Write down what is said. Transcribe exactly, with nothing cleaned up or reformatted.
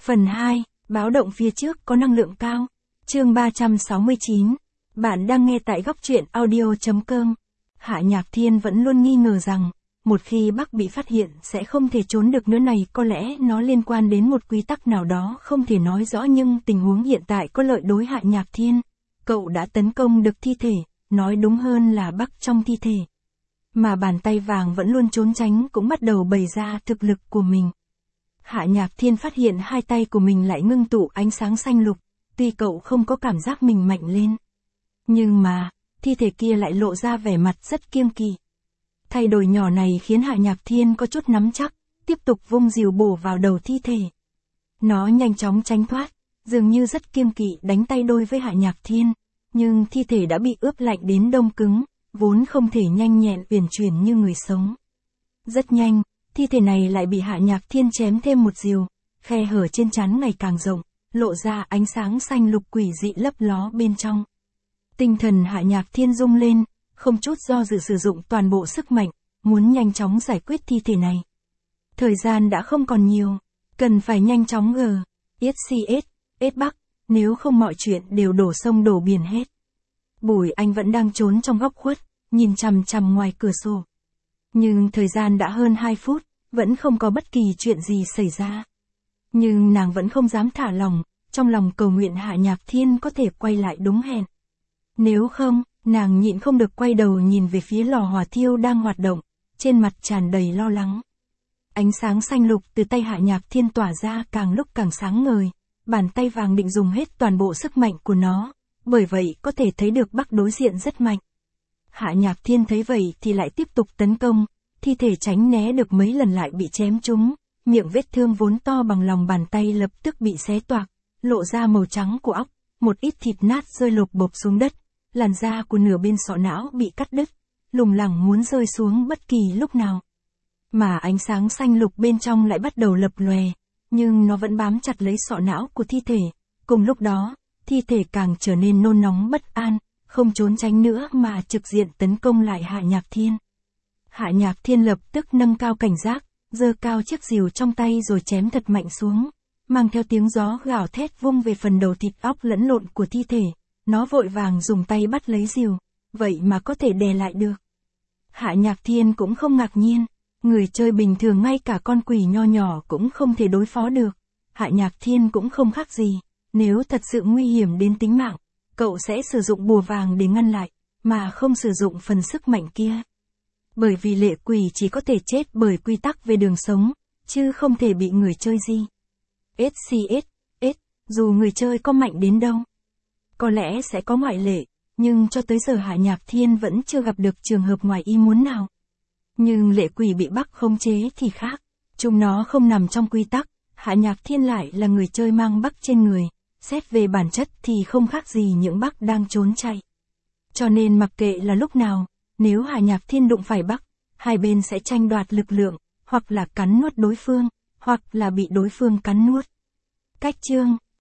Phần hai, báo động phía trước có năng lượng cao. Chương ba trăm sáu mươi chín. Bạn đang nghe tại góc truyện audio chấm com. Hạ Nhạc Thiên vẫn luôn nghi ngờ rằng, một khi Bắc bị phát hiện sẽ không thể trốn được nữa, này có lẽ nó liên quan đến một quy tắc nào đó không thể nói rõ, nhưng tình huống hiện tại có lợi đối Hạ Nhạc Thiên. Cậu đã tấn công được thi thể, nói đúng hơn là Bắc trong thi thể. Mà bàn tay vàng vẫn luôn trốn tránh cũng bắt đầu bày ra thực lực của mình. Hạ Nhạc Thiên phát hiện hai tay của mình lại ngưng tụ ánh sáng xanh lục, tuy cậu không có cảm giác mình mạnh lên. Nhưng mà, thi thể kia lại lộ ra vẻ mặt rất kiêng kỵ. Thay đổi nhỏ này khiến Hạ Nhạc Thiên có chút nắm chắc, tiếp tục vung rìu bổ vào đầu thi thể. Nó nhanh chóng tránh thoát, dường như rất kiêng kỵ đánh tay đôi với Hạ Nhạc Thiên, nhưng thi thể đã bị ướp lạnh đến đông cứng, vốn không thể nhanh nhẹn uyển chuyển như người sống. Rất nhanh, thi thể này lại bị Hạ Nhạc Thiên chém thêm một rìu, khe hở trên trán ngày càng rộng, lộ ra ánh sáng xanh lục quỷ dị lấp ló bên trong. Tinh thần Hạ Nhạc Thiên rung lên, không chút do dự sử dụng toàn bộ sức mạnh, muốn nhanh chóng giải quyết thi thể này. Thời gian đã không còn nhiều, cần phải nhanh chóng gờ, ét xê ét, ét Bắc, nếu không mọi chuyện đều đổ sông đổ biển hết. Bùi Anh vẫn đang trốn trong góc khuất, nhìn chằm chằm ngoài cửa sổ. Nhưng thời gian đã hơn hai phút, vẫn không có bất kỳ chuyện gì xảy ra. Nhưng nàng vẫn không dám thả lòng, trong lòng cầu nguyện Hạ Nhạc Thiên có thể quay lại đúng hẹn. Nếu không, nàng nhịn không được quay đầu nhìn về phía lò hỏa thiêu đang hoạt động, trên mặt tràn đầy lo lắng. Ánh sáng xanh lục từ tay Hạ Nhạc Thiên tỏa ra càng lúc càng sáng ngời, bàn tay vàng định dùng hết toàn bộ sức mạnh của nó, bởi vậy có thể thấy được Bắc đối diện rất mạnh. Hạ Nhạc Thiên thấy vậy thì lại tiếp tục tấn công, thi thể tránh né được mấy lần lại bị chém trúng, miệng vết thương vốn to bằng lòng bàn tay lập tức bị xé toạc, lộ ra màu trắng của óc, một ít thịt nát rơi lộp bộp xuống đất, làn da của nửa bên sọ não bị cắt đứt, lủng lẳng muốn rơi xuống bất kỳ lúc nào. Mà ánh sáng xanh lục bên trong lại bắt đầu lập lòe, nhưng nó vẫn bám chặt lấy sọ não của thi thể. Cùng lúc đó, thi thể càng trở nên nôn nóng bất an, không trốn tránh nữa mà trực diện tấn công lại Hạ Nhạc Thiên. Hạ Nhạc Thiên lập tức nâng cao cảnh giác, giơ cao chiếc rìu trong tay rồi chém thật mạnh xuống, mang theo tiếng gió gào thét vung về phần đầu thịt óc lẫn lộn của thi thể. Nó vội vàng dùng tay bắt lấy rìu, vậy mà có thể đè lại được. Hạ Nhạc Thiên cũng không ngạc nhiên, người chơi bình thường ngay cả con quỷ nho nhỏ cũng không thể đối phó được. Hạ Nhạc Thiên cũng không khác gì, nếu thật sự nguy hiểm đến tính mạng, cậu sẽ sử dụng bùa vàng để ngăn lại, mà không sử dụng phần sức mạnh kia. Bởi vì lệ quỷ chỉ có thể chết bởi quy tắc về đường sống, chứ không thể bị người chơi gì. ét xê ét, ét, dù người chơi có mạnh đến đâu, có lẽ sẽ có ngoại lệ, nhưng cho tới giờ Hạ Nhạc Thiên vẫn chưa gặp được trường hợp ngoài ý muốn nào. Nhưng lệ quỷ bị Bắc khống chế thì khác, chúng nó không nằm trong quy tắc, Hạ Nhạc Thiên lại là người chơi mang Bắc trên người, xét về bản chất thì không khác gì những Bắc đang trốn chạy. Cho nên mặc kệ là lúc nào, nếu Hạ Nhạc Thiên đụng phải Bắc, hai bên sẽ tranh đoạt lực lượng, hoặc là cắn nuốt đối phương, hoặc là bị đối phương cắn nuốt. Cách chương